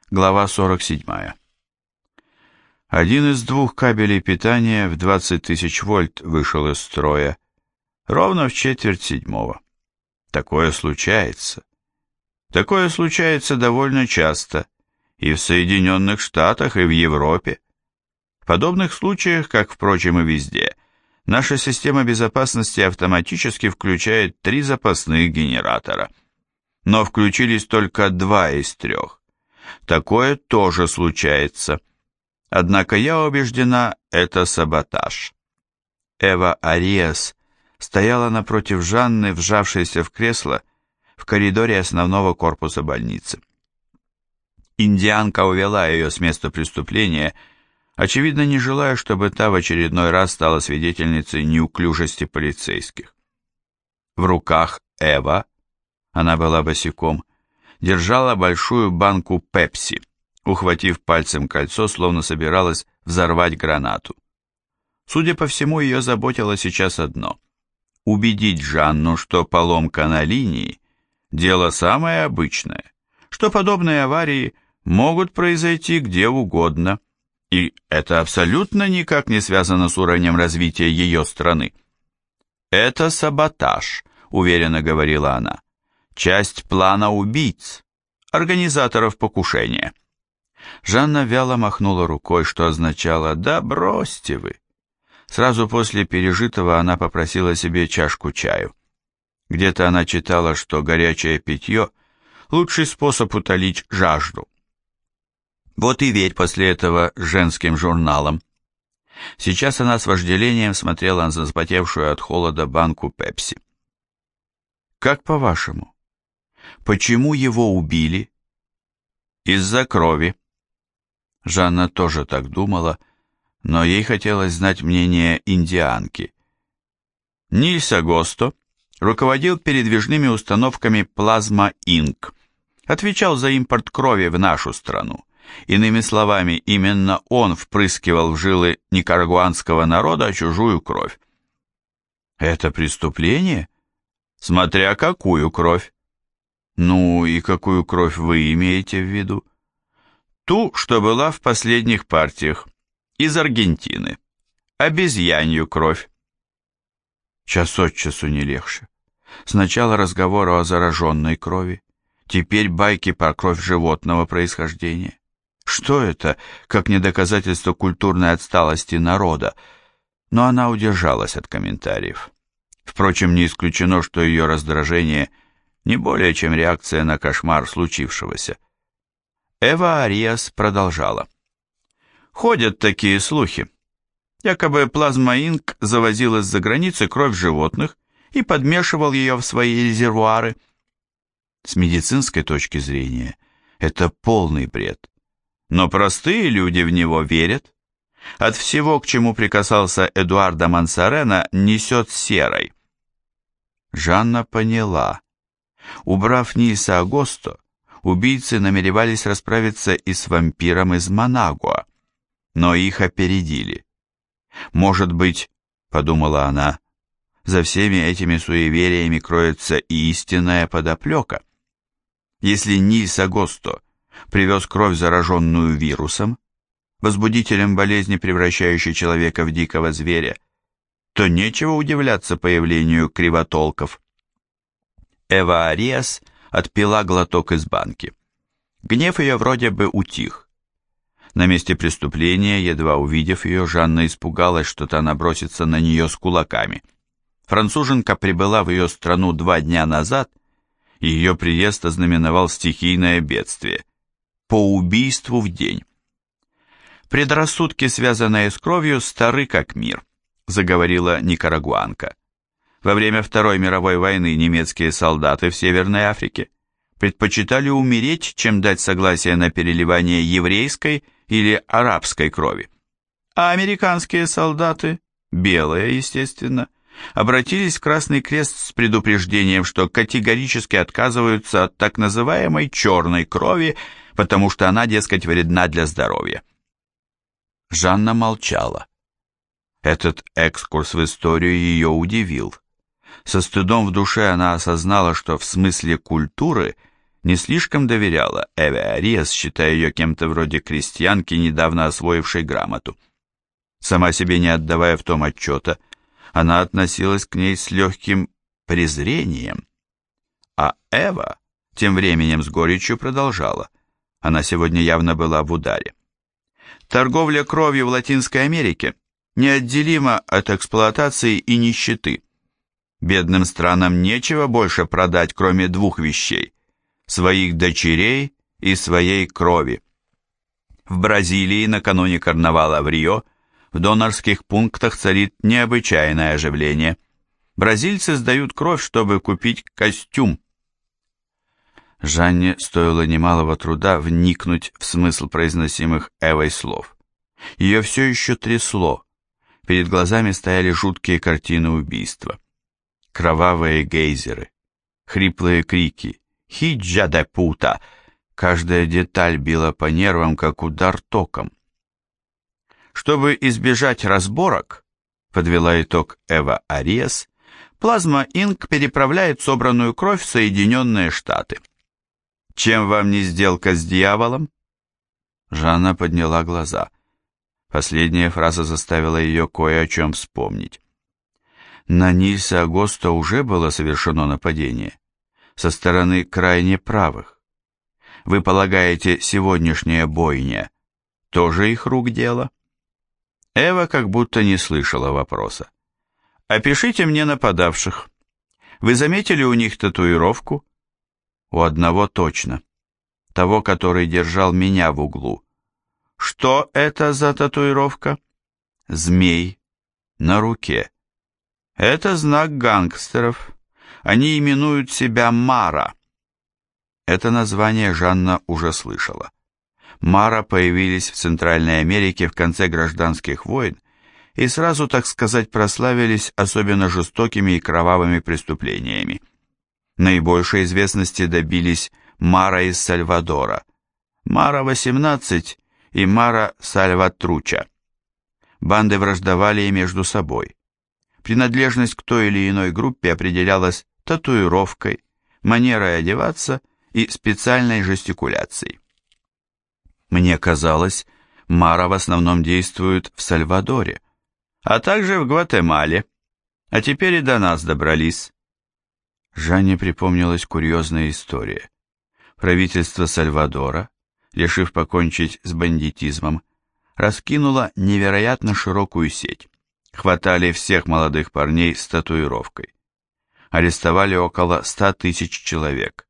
Глава 47. Один из двух кабелей питания в 20 тысяч вольт вышел из строя, ровно в 6:45. Такое случается. Такое случается довольно часто и в Соединенных Штатах, и в Европе. В подобных случаях, как, впрочем, и везде, наша система безопасности автоматически включает 3 запасных генератора. Но включились только 2 из 3. Такое тоже случается. Однако я убеждена, это саботаж. Эва Ариас стояла напротив Жанны, вжавшейся в кресло, в коридоре основного корпуса больницы. Индианка увела ее с места преступления, очевидно, не желая, чтобы та в очередной раз стала свидетельницей неуклюжести полицейских. В руках Эва, она была босиком, держала большую банку пепси, ухватив пальцем кольцо, словно собиралась взорвать гранату. Судя по всему, ее заботило сейчас одно – убедить Жанну, что поломка на линии – дело самое обычное, что подобные аварии могут произойти где угодно, и это абсолютно никак не связано с уровнем развития ее страны. «Это саботаж», – уверенно говорила она. Часть плана убийц, организаторов покушения. Жанна вяло махнула рукой, что означало «да бросьте вы». Сразу после пережитого она попросила себе чашку чаю. Где-то она читала, что горячее питье – лучший способ утолить жажду. Вот и верь после этого женским журналам. Сейчас она с вожделением смотрела на запотевшую от холода банку пепси. «Как по-вашему? Почему его убили?» «Из-за крови». Жанна тоже так думала, но ей хотелось знать мнение индианки. Нильс Агосто руководил передвижными установками Plasma Inc., отвечал за импорт крови в нашу страну. Иными словами, именно он впрыскивал в жилы никарагуанского народа чужую кровь. «Это преступление?» «Смотря какую кровь». «Ну и какую кровь вы имеете в виду?» «Ту, что была в последних партиях, из Аргентины. Обезьянью кровь». Час от часу не легче. Сначала разговор о зараженной крови, теперь байки про кровь животного происхождения. Что это, как не доказательство культурной отсталости народа? Но она удержалась от комментариев. Впрочем, не исключено, что ее раздражение не более чем реакция на кошмар случившегося. Эва Ариас продолжала. Ходят такие слухи. Якобы Plasma Inc. завозил из-за границы кровь животных и подмешивал ее в свои резервуары. С медицинской точки зрения это полный бред. Но простые люди в него верят. От всего, к чему прикасался Эдуардо Мансарена, несет серой. Жанна поняла. Убрав Нильса Агосто, убийцы намеревались расправиться и с вампиром из Манагуа, но их опередили. «Может быть, — подумала она, — за всеми этими суевериями кроется и истинная подоплека. Если Нильс Агосто привез кровь, зараженную вирусом, возбудителем болезни, превращающей человека в дикого зверя, то нечего удивляться появлению кривотолков». Эва Ариас отпила глоток из банки. Гнев ее вроде бы утих. На месте преступления, едва увидев ее, Жанна испугалась, что та набросится на нее с кулаками. Француженка прибыла в ее страну 2 дня назад, и ее приезд ознаменовал стихийное бедствие. По убийству в день. «Предрассудки, связанные с кровью, стары как мир», заговорила никарагуанка. Во время Второй мировой войны немецкие солдаты в Северной Африке предпочитали умереть, чем дать согласие на переливание еврейской или арабской крови. А американские солдаты, белые, естественно, обратились в Красный Крест с предупреждением, что категорически отказываются от так называемой черной крови, потому что она, дескать, вредна для здоровья. Жанна молчала. Этот экскурс в историю ее удивил. Со стыдом в душе она осознала, что в смысле культуры не слишком доверяла Эве Ариас, считая ее кем-то вроде крестьянки, недавно освоившей грамоту. Сама себе не отдавая в том отчета, она относилась к ней с легким презрением. А Эва тем временем с горечью продолжала. Она сегодня явно была в ударе. Торговля кровью в Латинской Америке неотделима от эксплуатации и нищеты. Бедным странам нечего больше продать, кроме двух вещей – своих дочерей и своей крови. В Бразилии накануне карнавала в Рио в донорских пунктах царит необычайное оживление. Бразильцы сдают кровь, чтобы купить костюм. Жанне стоило немалого труда вникнуть в смысл произносимых Эвой слов. Ее все еще трясло. Перед глазами стояли жуткие картины убийства. Кровавые гейзеры, хриплые крики, «Хиджа де пута!» Каждая деталь била по нервам, как удар током. Чтобы избежать разборок, подвела итог Эва Ариас, Плазма Инк переправляет собранную кровь в Соединенные Штаты. Чем вам не сделка с дьяволом? Жанна подняла глаза. Последняя фраза заставила ее кое о чем вспомнить. На Нильса Агоста уже было совершено нападение со стороны крайне правых. Вы полагаете, сегодняшняя бойня тоже их рук дело? Эва как будто не слышала вопроса. Опишите мне нападавших. Вы заметили у них татуировку? У одного точно. Того, который держал меня в углу. Что это за татуировка? Змей. На руке. Это знак гангстеров. Они именуют себя Мара. Это название Жанна уже слышала. Мара появились в Центральной Америке в конце гражданских войн и сразу, так сказать, прославились особенно жестокими и кровавыми преступлениями. Наибольшей известности добились Мара из Сальвадора, Мара-18 и Мара-Сальватруча. Банды враждовали и между собой. Принадлежность к той или иной группе определялась татуировкой, манерой одеваться и специальной жестикуляцией. Мне казалось, Мара в основном действует в Сальвадоре, а также в Гватемале, а теперь и до нас добрались. Жанне припомнилась курьезная история. Правительство Сальвадора, решив покончить с бандитизмом, раскинуло невероятно широкую сеть. Хватали всех молодых парней с татуировкой. Арестовали около 100 тысяч человек,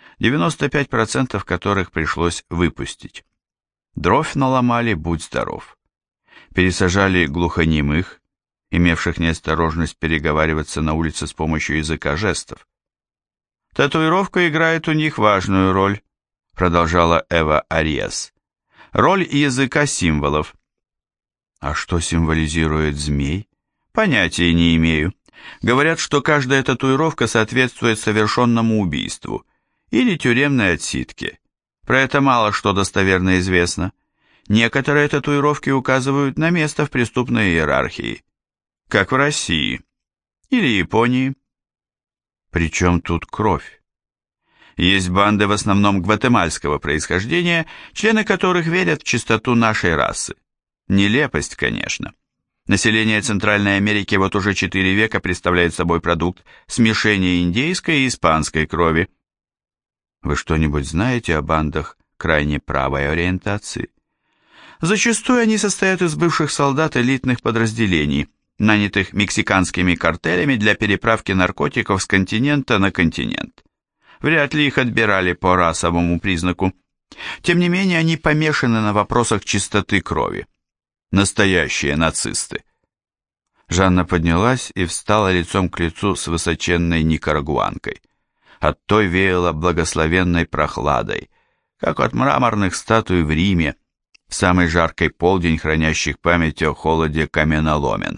95% которых пришлось выпустить. Дров наломали, будь здоров. Пересажали глухонемых, имевших неосторожность переговариваться на улице с помощью языка жестов. Татуировка играет у них важную роль, продолжала Эва Ариас. Роль языка символов. А что символизирует змей? Понятия не имею. Говорят, что каждая татуировка соответствует совершенному убийству или тюремной отсидке. Про это мало что достоверно известно. Некоторые татуировки указывают на место в преступной иерархии, как в России или Японии. Причем тут кровь? Есть банды в основном гватемальского происхождения, члены которых верят в чистоту нашей расы. Нелепость, конечно. Население Центральной Америки вот уже 4 века представляет собой продукт смешения индейской и испанской крови. Вы что-нибудь знаете о бандах крайне правой ориентации? Зачастую они состоят из бывших солдат элитных подразделений, нанятых мексиканскими картелями для переправки наркотиков с континента на континент. Вряд ли их отбирали по расовому признаку. Тем не менее, они помешаны на вопросах чистоты крови. Настоящие нацисты. Жанна поднялась и встала лицом к лицу с высоченной никарагуанкой. От той веяло благословенной прохладой, как от мраморных статуй в Риме, в самый жаркий полдень, хранящих память о холоде каменоломен.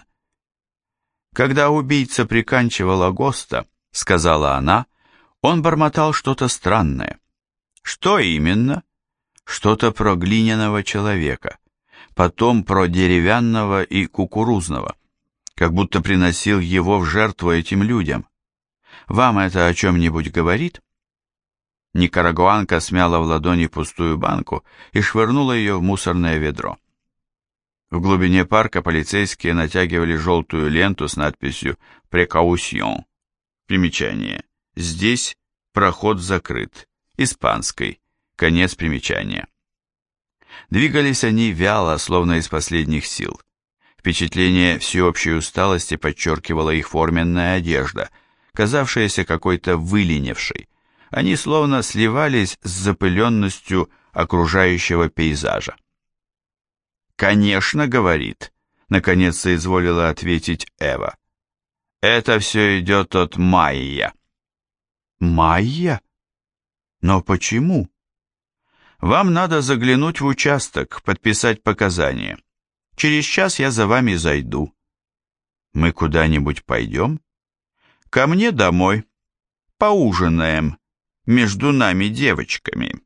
Когда убийца приканчивал Агоста, сказала она, он бормотал что-то странное. Что именно? Что-то про глиняного человека, потом про деревянного и кукурузного, как будто приносил его в жертву этим людям. Вам это о чем-нибудь говорит? Никарагуанка смяла в ладони пустую банку и швырнула ее в мусорное ведро. В глубине парка полицейские натягивали желтую ленту с надписью «Прекаусьон». Примечание. Здесь проход закрыт. Испанской. Конец примечания. Двигались они вяло, словно из последних сил. Впечатление всеобщей усталости подчеркивала их форменная одежда, казавшаяся какой-то выленившей. Они словно сливались с запыленностью окружающего пейзажа. «Конечно, — говорит, — наконец соизволила ответить Эва. Это все идет от Майя». «Майя? Но почему?» «Вам надо заглянуть в участок, подписать показания. Через час я за вами зайду». «Мы куда-нибудь пойдем?» «Ко мне домой. Поужинаем. Между нами девочками».